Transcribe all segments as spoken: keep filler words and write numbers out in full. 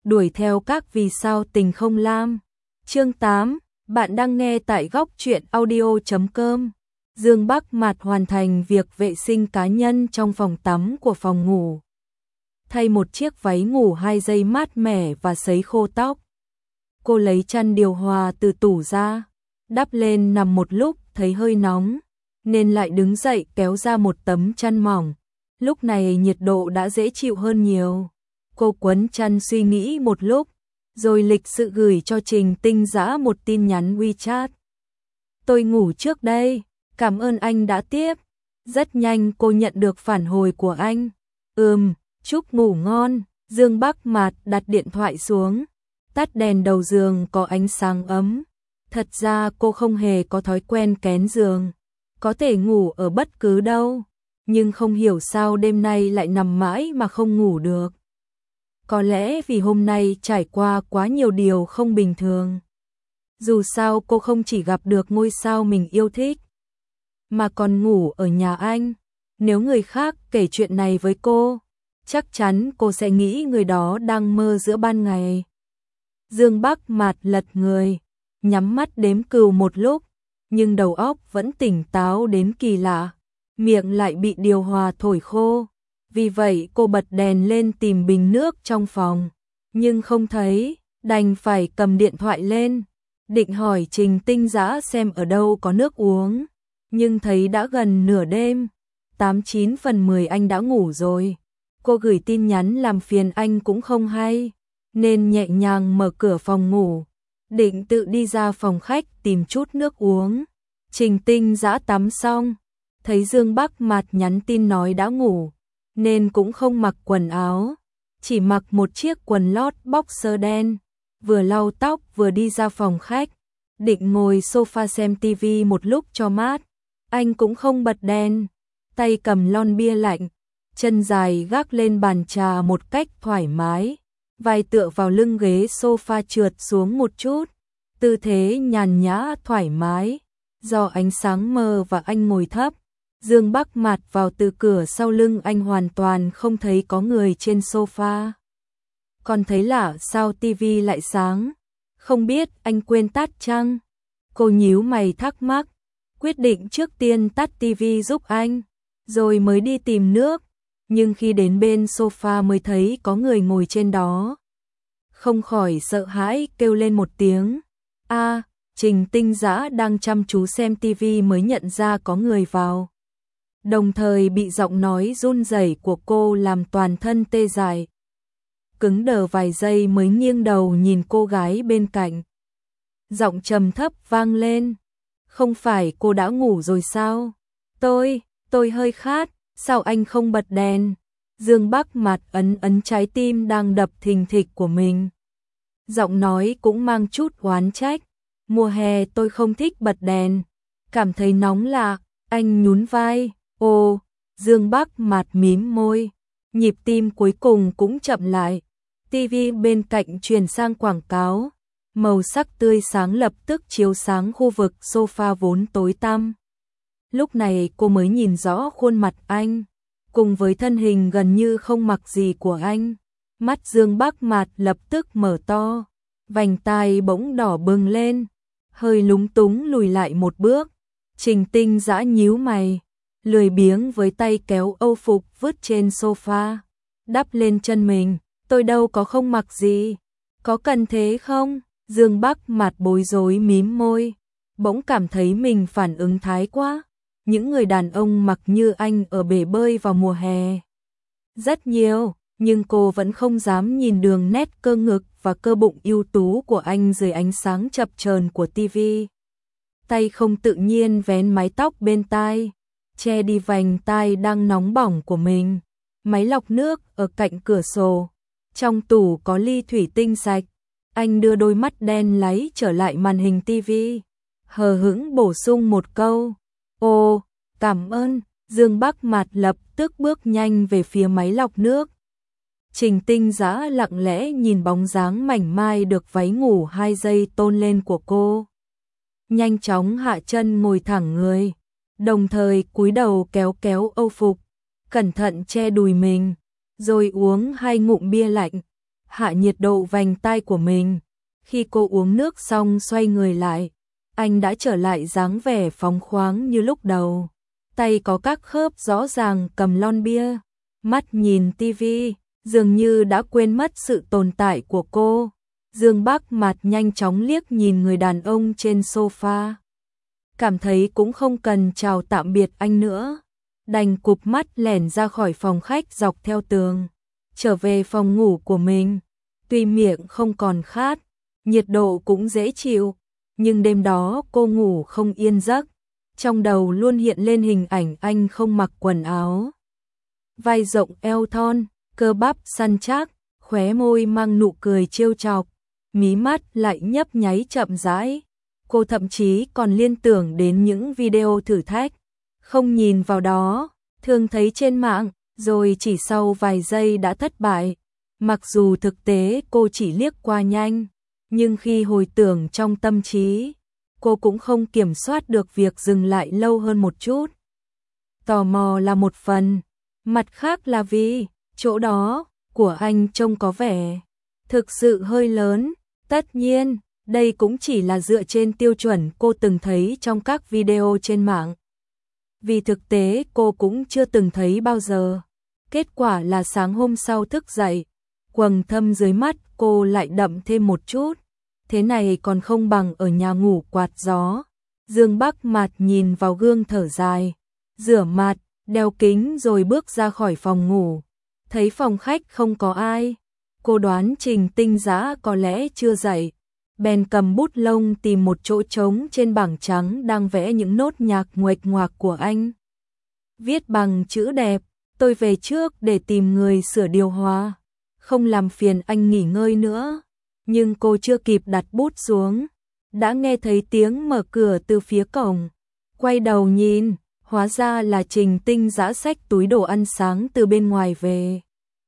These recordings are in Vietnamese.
đuổi theo các vì sao tình không lam. Chương tám, bạn đang nghe tại góc truyện audio chấm com. Dương Bắc Mạt hoàn thành việc vệ sinh cá nhân trong phòng tắm của phòng ngủ. Thay một chiếc váy ngủ hai giây mát mẻ và sấy khô tóc. Cô lấy chăn điều hòa từ tủ ra, đắp lên nằm một lúc thấy hơi nóng, nên lại đứng dậy kéo ra một tấm chăn mỏng. Lúc này nhiệt độ đã dễ chịu hơn nhiều. Cô quấn chăn suy nghĩ một lúc, rồi lịch sự gửi cho Trình Tinh Dã một tin nhắn WeChat. Tôi ngủ trước đây, cảm ơn anh đã tiếp. Rất nhanh cô nhận được phản hồi của anh. Ừm, chúc ngủ ngon. Dương Bắc Mạt đặt điện thoại xuống, tắt đèn đầu giường có ánh sáng ấm. Thật ra cô không hề có thói quen kén giường, có thể ngủ ở bất cứ đâu, nhưng không hiểu sao đêm nay lại nằm mãi mà không ngủ được. Có lẽ vì hôm nay trải qua quá nhiều điều không bình thường. Dù sao cô không chỉ gặp được ngôi sao mình yêu thích, mà còn ngủ ở nhà anh. Nếu người khác kể chuyện này với cô, chắc chắn cô sẽ nghĩ người đó đang mơ giữa ban ngày. Dương Bắc Mạt lật người, nhắm mắt đếm cừu một lúc, nhưng đầu óc vẫn tỉnh táo đến kỳ lạ, miệng lại bị điều hòa thổi khô. Vì vậy cô bật đèn lên tìm bình nước trong phòng, nhưng không thấy, đành phải cầm điện thoại lên, định hỏi Trình Tinh Dã xem ở đâu có nước uống, nhưng thấy đã gần nửa đêm, tám chín phần mười anh đã ngủ rồi. Cô gửi tin nhắn làm phiền anh cũng không hay, nên nhẹ nhàng mở cửa phòng ngủ, định tự đi ra phòng khách tìm chút nước uống. Trình Tinh Dã tắm xong, thấy Dương Bắc Mạt nhắn tin nói đã ngủ, nên cũng không mặc quần áo, chỉ mặc một chiếc quần lót boxer đen, vừa lau tóc vừa đi ra phòng khách, định ngồi sofa xem tivi một lúc cho mát. Anh cũng không bật đèn, tay cầm lon bia lạnh, chân dài gác lên bàn trà một cách thoải mái, vai tựa vào lưng ghế sofa trượt xuống một chút, tư thế nhàn nhã thoải mái. Do ánh sáng mờ và anh ngồi thấp, Dương Bắc Mạt vào từ cửa sau lưng anh hoàn toàn không thấy có người trên sofa. Còn thấy lạ sao tivi lại sáng, không biết anh quên tắt chăng? Cô nhíu mày thắc mắc, quyết định trước tiên tắt tivi giúp anh, rồi mới đi tìm nước, nhưng khi đến bên sofa mới thấy có người ngồi trên đó. Không khỏi sợ hãi kêu lên một tiếng. A, Trình Tinh Dã đang chăm chú xem tivi mới nhận ra có người vào. Đồng thời bị giọng nói run rẩy của cô làm toàn thân tê dại. Cứng đờ vài giây mới nghiêng đầu nhìn cô gái bên cạnh. Giọng trầm thấp vang lên. Không phải cô đã ngủ rồi sao? Tôi, tôi hơi khát, sao anh không bật đèn? Dương Bắc Mạt ấn ấn trái tim đang đập thình thịch của mình. Giọng nói cũng mang chút oán trách. Mùa hè tôi không thích bật đèn, cảm thấy nóng lạ. Anh nhún vai. Ồ, Dương Bắc Mạt mím môi, nhịp tim cuối cùng cũng chậm lại. Tivi bên cạnh truyền sang quảng cáo, màu sắc tươi sáng lập tức chiếu sáng khu vực sofa vốn tối tăm. Lúc này cô mới nhìn rõ khuôn mặt anh, cùng với thân hình gần như không mặc gì của anh. Mắt Dương Bắc Mạt lập tức mở to, vành tai bỗng đỏ bừng lên, hơi lúng túng lùi lại một bước. Trình Tinh Dã nhíu mày, lười biếng với tay kéo âu phục vứt trên sofa, đắp lên chân mình. Tôi đâu có không mặc gì, có cần thế không? Dương Bắc Mạt bối rối mím môi, bỗng cảm thấy mình phản ứng thái quá. Những người đàn ông mặc như anh ở bể bơi vào mùa hè rất nhiều, nhưng cô vẫn không dám nhìn đường nét cơ ngực và cơ bụng ưu tú của anh dưới ánh sáng chập chờn của tivi. Tay không tự nhiên vén mái tóc bên tai, che đi vành tai đang nóng bỏng của mình. Máy lọc nước ở cạnh cửa sổ, trong tủ có ly thủy tinh sạch. Anh đưa đôi mắt đen láy trở lại màn hình tivi, hờ hững bổ sung một câu. Ồ, cảm ơn. Dương Bắc Mạt lập tức bước nhanh về phía máy lọc nước. Trình Tinh Dã lặng lẽ nhìn bóng dáng mảnh mai được váy ngủ hai giây tôn lên của cô. Nhanh chóng hạ chân ngồi thẳng người, đồng thời cúi đầu kéo kéo âu phục, cẩn thận che đùi mình, rồi uống hai ngụm bia lạnh. hạ nhiệt độ vành tai của mình. Khi cô uống nước xong xoay người lại, anh đã trở lại dáng vẻ phóng khoáng như lúc đầu. Tay có các khớp rõ ràng cầm lon bia, mắt nhìn tivi, dường như đã quên mất sự tồn tại của cô. Dương Bắc Mạt nhanh chóng liếc nhìn người đàn ông trên sofa. Cảm thấy cũng không cần chào tạm biệt anh nữa. Đành cụp mắt lẻn ra khỏi phòng khách dọc theo tường, trở về phòng ngủ của mình. Tuy miệng không còn khát, nhiệt độ cũng dễ chịu, nhưng đêm đó cô ngủ không yên giấc. Trong đầu luôn hiện lên hình ảnh anh không mặc quần áo. Vai rộng eo thon, cơ bắp săn chắc, khóe môi mang nụ cười trêu chọc, mí mắt lại nhấp nháy chậm rãi. Cô thậm chí còn liên tưởng đến những video thử thách, không nhìn vào đó, thường thấy trên mạng, rồi chỉ sau vài giây đã thất bại. Mặc dù thực tế cô chỉ liếc qua nhanh, nhưng khi hồi tưởng trong tâm trí, cô cũng không kiểm soát được việc dừng lại lâu hơn một chút. Tò mò là một phần, mặt khác là vì chỗ đó của anh trông có vẻ thực sự hơi lớn. Tất nhiên, đây cũng chỉ là dựa trên tiêu chuẩn cô từng thấy trong các video trên mạng. Vì thực tế cô cũng chưa từng thấy bao giờ. Kết quả là sáng hôm sau thức dậy, quầng thâm dưới mắt cô lại đậm thêm một chút. Thế này còn không bằng ở nhà ngủ quạt gió. Dương Bắc Mạt nhìn vào gương thở dài, rửa mặt, đeo kính rồi bước ra khỏi phòng ngủ. Thấy phòng khách không có ai, cô đoán Trình Tinh Dã có lẽ chưa dậy. Bèn cầm bút lông tìm một chỗ trống trên bảng trắng đang vẽ những nốt nhạc nguệch ngoạc của anh. Viết bằng chữ đẹp, tôi về trước để tìm người sửa điều hòa, không làm phiền anh nghỉ ngơi nữa. Nhưng cô chưa kịp đặt bút xuống, đã nghe thấy tiếng mở cửa từ phía cổng. Quay đầu nhìn, hóa ra là Trình Tinh Dã xách túi đồ ăn sáng từ bên ngoài về.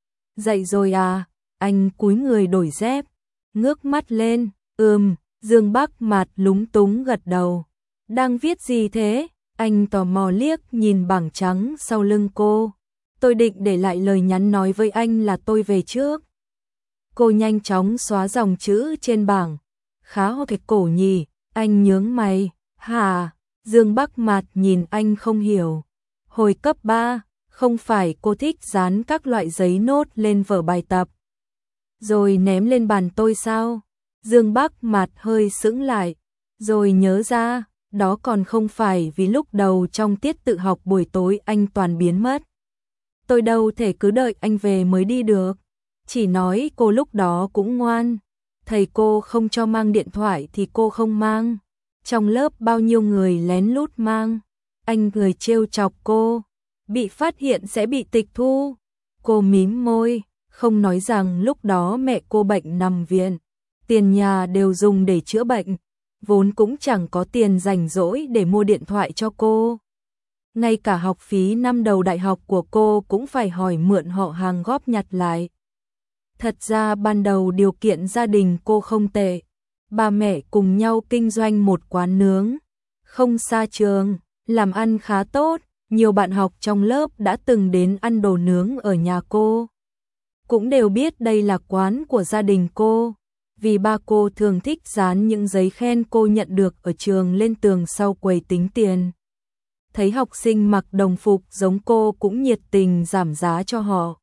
Dậy rồi à? Anh cúi người đổi dép, ngước mắt lên. Ừm, Dương Bắc Mạt lúng túng gật đầu. Đang viết gì thế? Anh tò mò liếc nhìn bảng trắng sau lưng cô. Tôi định để lại lời nhắn nói với anh là tôi về trước. Cô nhanh chóng xóa dòng chữ trên bảng. Khá ho kịch cổ nhỉ, anh nhướng mày. Hả? Dương Bắc Mạt nhìn anh không hiểu. Hồi cấp ba, không phải cô thích dán các loại giấy nốt lên vở bài tập, rồi ném lên bàn tôi sao? Dương Bắc Mạt hơi sững lại, rồi nhớ ra, đó còn không phải vì lúc đầu trong tiết tự học buổi tối anh toàn biến mất. Tôi đâu thể cứ đợi anh về mới đi được. Chỉ nói cô lúc đó cũng ngoan. Thầy cô không cho mang điện thoại thì cô không mang. Trong lớp bao nhiêu người lén lút mang. Anh cười trêu chọc cô. Bị phát hiện sẽ bị tịch thu. Cô mím môi, không nói rằng lúc đó mẹ cô bệnh nằm viện. Tiền nhà đều dùng để chữa bệnh, vốn cũng chẳng có tiền rảnh rỗi để mua điện thoại cho cô. Ngay cả học phí năm đầu đại học của cô cũng phải hỏi mượn họ hàng góp nhặt lại. Thật ra ban đầu điều kiện gia đình cô không tệ. Ba mẹ cùng nhau kinh doanh một quán nướng, không xa trường, làm ăn khá tốt. Nhiều bạn học trong lớp đã từng đến ăn đồ nướng ở nhà cô, cũng đều biết đây là quán của gia đình cô. Vì ba cô thường thích dán những giấy khen cô nhận được ở trường lên tường sau quầy tính tiền. Thấy học sinh mặc đồng phục giống cô cũng nhiệt tình giảm giá cho họ.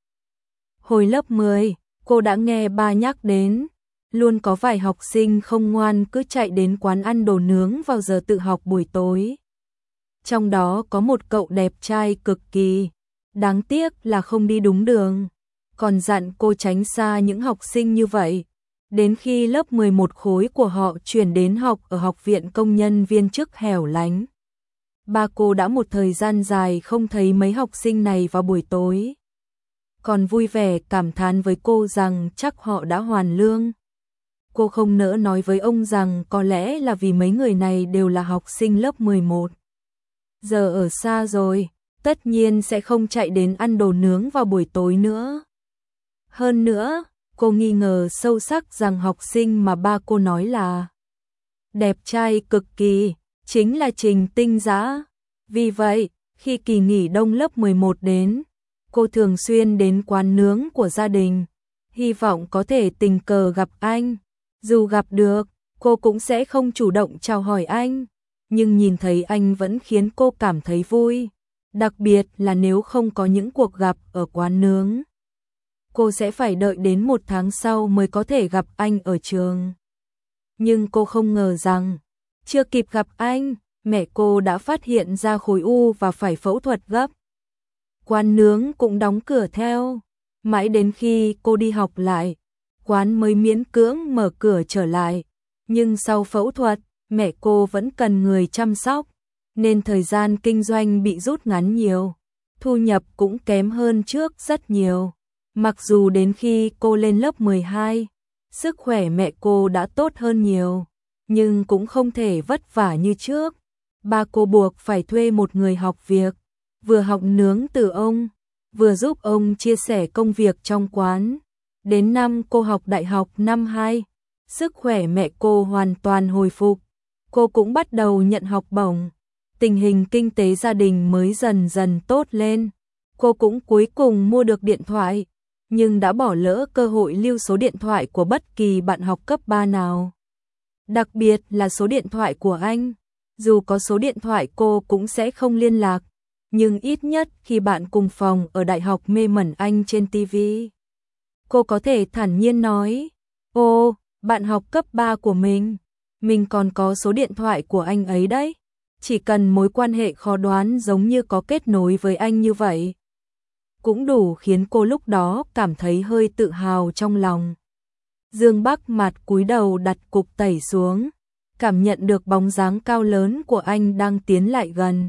Hồi lớp mười, cô đã nghe ba nhắc đến, luôn có vài học sinh không ngoan cứ chạy đến quán ăn đồ nướng vào giờ tự học buổi tối. Trong đó có một cậu đẹp trai cực kỳ, đáng tiếc là không đi đúng đường, còn dặn cô tránh xa những học sinh như vậy. Đến khi lớp mười một khối của họ chuyển đến học ở học viện công nhân viên chức hẻo lánh, ba cô đã một thời gian dài không thấy mấy học sinh này vào buổi tối. Còn vui vẻ cảm thán với cô rằng chắc họ đã hoàn lương. Cô không nỡ nói với ông rằng có lẽ là vì mấy người này đều là học sinh lớp mười một. Giờ ở xa rồi, tất nhiên sẽ không chạy đến ăn đồ nướng vào buổi tối nữa. Hơn nữa, cô nghi ngờ sâu sắc rằng học sinh mà ba cô nói là đẹp trai cực kỳ, chính là Trình Tinh Dã. Vì vậy, khi kỳ nghỉ đông lớp mười một đến, cô thường xuyên đến quán nướng của gia đình. hy vọng có thể tình cờ gặp anh. Dù gặp được, cô cũng sẽ không chủ động chào hỏi anh, nhưng nhìn thấy anh vẫn khiến cô cảm thấy vui, đặc biệt là nếu không có những cuộc gặp ở quán nướng. Cô sẽ phải đợi đến một tháng sau mới có thể gặp anh ở trường. Nhưng cô không ngờ rằng, chưa kịp gặp anh, mẹ cô đã phát hiện ra khối u và phải phẫu thuật gấp. Quán nướng cũng đóng cửa theo, mãi đến khi cô đi học lại, quán mới miễn cưỡng mở cửa trở lại. Nhưng sau phẫu thuật, mẹ cô vẫn cần người chăm sóc, nên thời gian kinh doanh bị rút ngắn nhiều, thu nhập cũng kém hơn trước rất nhiều. Mặc dù đến khi cô lên lớp mười hai, sức khỏe mẹ cô đã tốt hơn nhiều, nhưng cũng không thể vất vả như trước. Ba cô buộc phải thuê một người học việc, vừa học nướng từ ông, vừa giúp ông chia sẻ công việc trong quán. Đến năm cô học đại học năm hai, sức khỏe mẹ cô hoàn toàn hồi phục, cô cũng bắt đầu nhận học bổng. Tình hình kinh tế gia đình mới dần dần tốt lên, cô cũng cuối cùng mua được điện thoại, nhưng đã bỏ lỡ cơ hội lưu số điện thoại của bất kỳ bạn học cấp ba nào. Đặc biệt là số điện thoại của anh, dù có số điện thoại cô cũng sẽ không liên lạc, nhưng ít nhất khi bạn cùng phòng ở đại học mê mẩn anh trên ti vi, cô có thể thản nhiên nói, ô, bạn học cấp ba của mình, mình còn có số điện thoại của anh ấy đấy. Chỉ cần mối quan hệ khó đoán giống như có kết nối với anh như vậy, cũng đủ khiến cô lúc đó cảm thấy hơi tự hào trong lòng. Dương Bắc mặt cúi đầu đặt cục tẩy xuống, cảm nhận được bóng dáng cao lớn của anh đang tiến lại gần.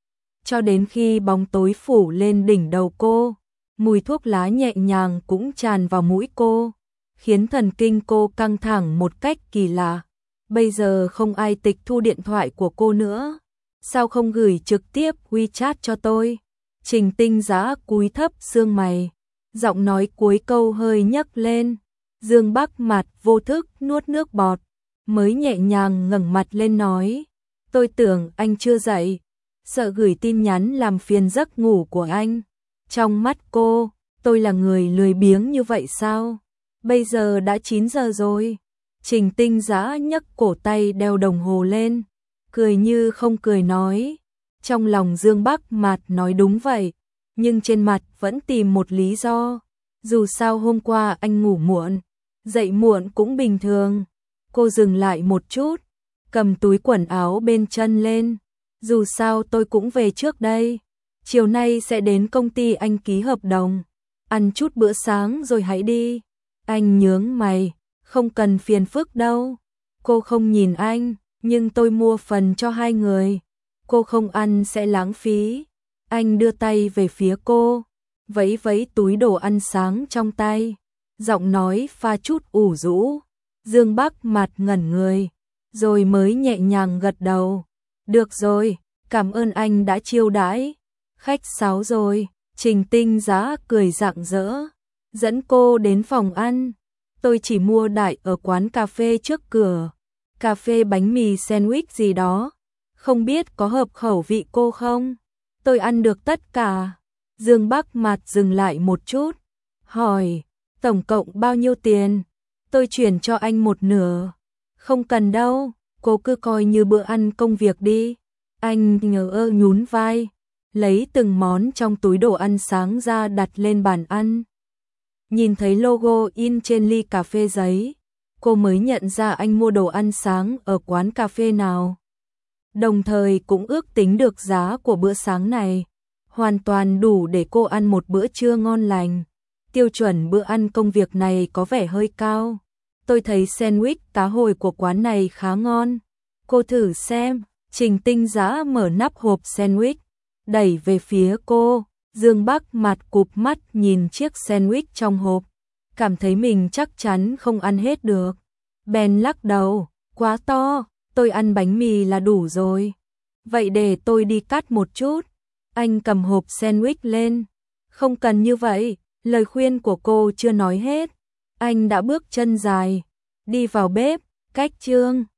Cho đến khi bóng tối phủ lên đỉnh đầu cô, mùi thuốc lá nhẹ nhàng cũng tràn vào mũi cô, khiến thần kinh cô căng thẳng một cách kỳ lạ. Bây giờ không ai tịch thu điện thoại của cô nữa, sao không gửi trực tiếp WeChat cho tôi? Trình Tinh Dã cúi thấp xương mày, giọng nói cuối câu hơi nhấc lên. Dương Bắc mặt vô thức nuốt nước bọt, mới nhẹ nhàng ngẩng mặt lên nói, tôi tưởng anh chưa dậy, sợ gửi tin nhắn làm phiền giấc ngủ của anh. Trong mắt cô, tôi là người lười biếng như vậy sao? Bây giờ đã chín giờ rồi. Trình Tinh Dã nhấc cổ tay đeo đồng hồ lên, cười như không cười nói. Trong lòng Dương Bắc Mạt nói đúng vậy, nhưng trên mặt vẫn tìm một lý do. Dù sao hôm qua anh ngủ muộn, dậy muộn cũng bình thường. Cô dừng lại một chút, cầm túi quần áo bên chân lên. Dù sao tôi cũng về trước đây, chiều nay sẽ đến công ty anh ký hợp đồng, ăn chút bữa sáng rồi hãy đi. Anh nhướng mày, không cần phiền phức đâu. Cô không nhìn anh, nhưng tôi mua phần cho hai người. Cô không ăn sẽ lãng phí. Anh đưa tay về phía cô, vẫy vẫy túi đồ ăn sáng trong tay, giọng nói pha chút ủ rũ. Dương Bắc mặt ngẩn người, rồi mới nhẹ nhàng gật đầu. Được rồi, cảm ơn anh đã chiêu đãi. Khách sáo rồi. Trình Tinh Dã cười rạng rỡ, dẫn cô đến phòng ăn. Tôi chỉ mua đại ở quán cà phê trước cửa, cà phê bánh mì sandwich gì đó, không biết có hợp khẩu vị cô không? Tôi ăn được tất cả. Dương Bắc mặt dừng lại một chút, hỏi, tổng cộng bao nhiêu tiền? Tôi chuyển cho anh một nửa. Không cần đâu, cô cứ coi như bữa ăn công việc đi. Anh ngờ ơ nhún vai, lấy từng món trong túi đồ ăn sáng ra đặt lên bàn ăn. Nhìn thấy logo in trên ly cà phê giấy, cô mới nhận ra anh mua đồ ăn sáng ở quán cà phê nào. Đồng thời cũng ước tính được giá của bữa sáng này, hoàn toàn đủ để cô ăn một bữa trưa ngon lành. Tiêu chuẩn bữa ăn công việc này có vẻ hơi cao. Tôi thấy sandwich cá hồi của quán này khá ngon. Cô thử xem. Trình Tinh Dã mở nắp hộp sandwich, đẩy về phía cô. Dương Bắc mặt cụp mắt nhìn chiếc sandwich trong hộp, cảm thấy mình chắc chắn không ăn hết được. Bèn lắc đầu, quá to, tôi ăn bánh mì là đủ rồi. Vậy để tôi đi cắt một chút. Anh cầm hộp sandwich lên. Không cần như vậy, lời khuyên của cô chưa nói hết. Anh đã bước chân dài, đi vào bếp, cách chương.